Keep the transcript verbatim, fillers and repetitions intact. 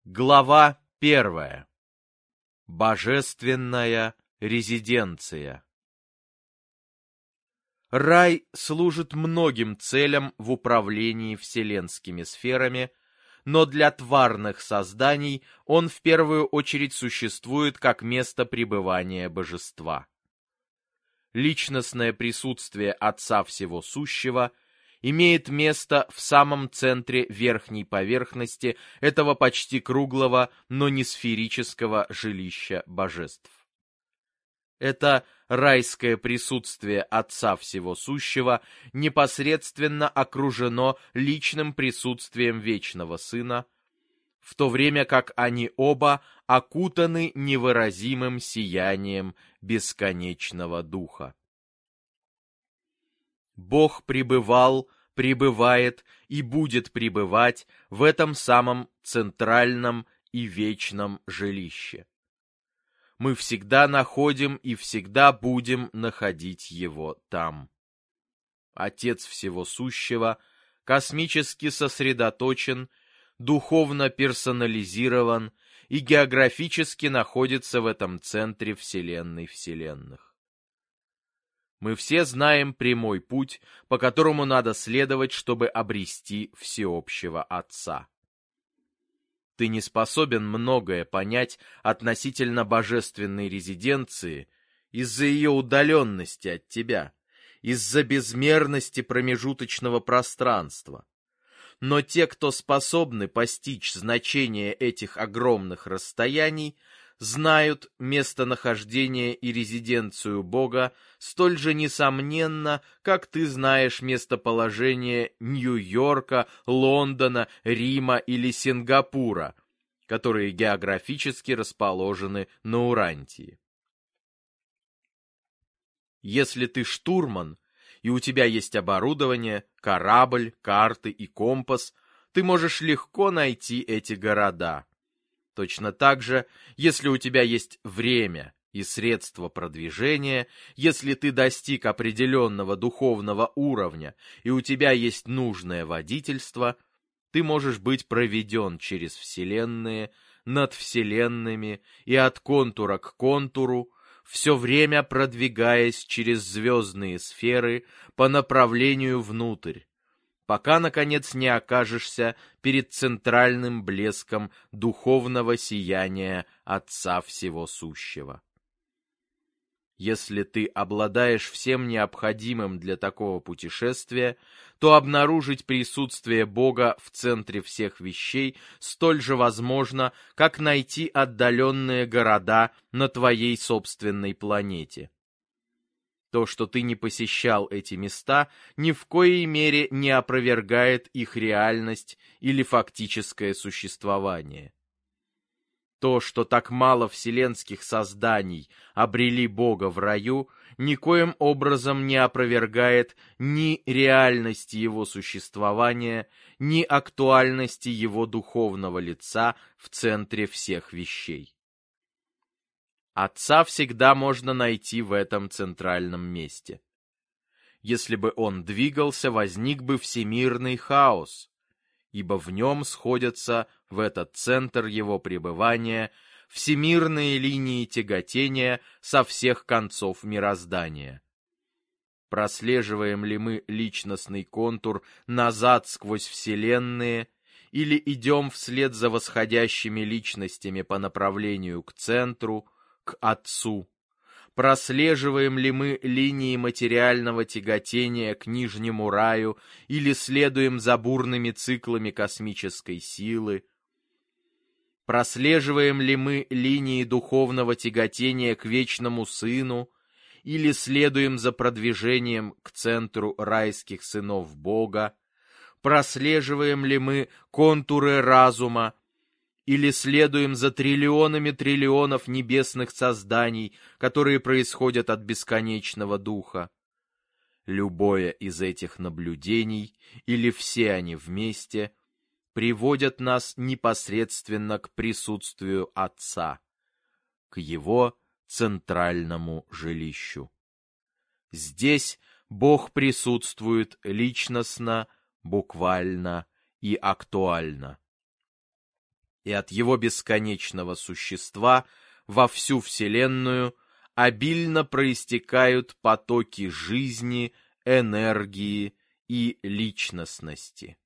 Глава первая. Божественная резиденция. Рай служит многим целям в управлении вселенскими сферами, но для тварных созданий он в первую очередь существует как место пребывания божества. Личностное присутствие Отца Всего Сущего имеет место в самом центре верхней поверхности этого почти круглого, но не сферического жилища божеств. Это райское присутствие Отца Всего Сущего непосредственно окружено личным присутствием Вечного Сына, в то время как они оба окутаны невыразимым сиянием бесконечного Духа. Бог пребывал, пребывает и будет пребывать в этом самом центральном и вечном жилище. Мы всегда находим и всегда будем находить его там. Отец Всего Сущего космически сосредоточен, духовно персонализирован и географически находится в этом центре Вселенной Вселенных. Мы все знаем прямой путь, по которому надо следовать, чтобы обрести всеобщего Отца. Ты не способен многое понять относительно божественной резиденции из-за ее удаленности от тебя, из-за безмерности промежуточного пространства. Но те, кто способны постичь значение этих огромных расстояний, знают местонахождение и резиденцию Бога столь же несомненно, как ты знаешь местоположение Нью-Йорка, Лондона, Рима или Сингапура, которые географически расположены на Урантии. Если ты штурман, и у тебя есть оборудование, корабль, карты и компас, ты можешь легко найти эти города. Точно так же, если у тебя есть время и средства продвижения, если ты достиг определенного духовного уровня и у тебя есть нужное водительство, ты можешь быть проведен через вселенные, над вселенными и от контура к контуру, все время продвигаясь через звездные сферы по направлению внутрь, пока, наконец, не окажешься перед центральным блеском духовного сияния Отца Всего Сущего. Если ты обладаешь всем необходимым для такого путешествия, то обнаружить присутствие Бога в центре всех вещей столь же возможно, как найти отдаленные города на твоей собственной планете. То, что ты не посещал эти места, ни в коей мере не опровергает их реальность или фактическое существование. То, что так мало вселенских созданий обрели Бога в раю, никоим образом не опровергает ни реальности его существования, ни актуальности его духовного лица в центре всех вещей. Отца всегда можно найти в этом центральном месте. Если бы он двигался, возник бы всемирный хаос, ибо в нем сходятся в этот центр его пребывания всемирные линии тяготения со всех концов мироздания. Прослеживаем ли мы личностный контур назад сквозь вселенные, или идем вслед за восходящими личностями по направлению к центру, к Отцу? Прослеживаем ли мы линии материального тяготения к нижнему раю или следуем за бурными циклами космической силы? Прослеживаем ли мы линии духовного тяготения к Вечному Сыну или следуем за продвижением к центру райских сынов Бога? Прослеживаем ли мы контуры разума или следуем за триллионами триллионов небесных созданий, которые происходят от бесконечного Духа? Любое из этих наблюдений, или все они вместе, приводят нас непосредственно к присутствию Отца, к Его центральному жилищу. Здесь Бог присутствует личностно, буквально и актуально. и от его бесконечного существа во всю Вселенную обильно проистекают потоки жизни, энергии и личностности.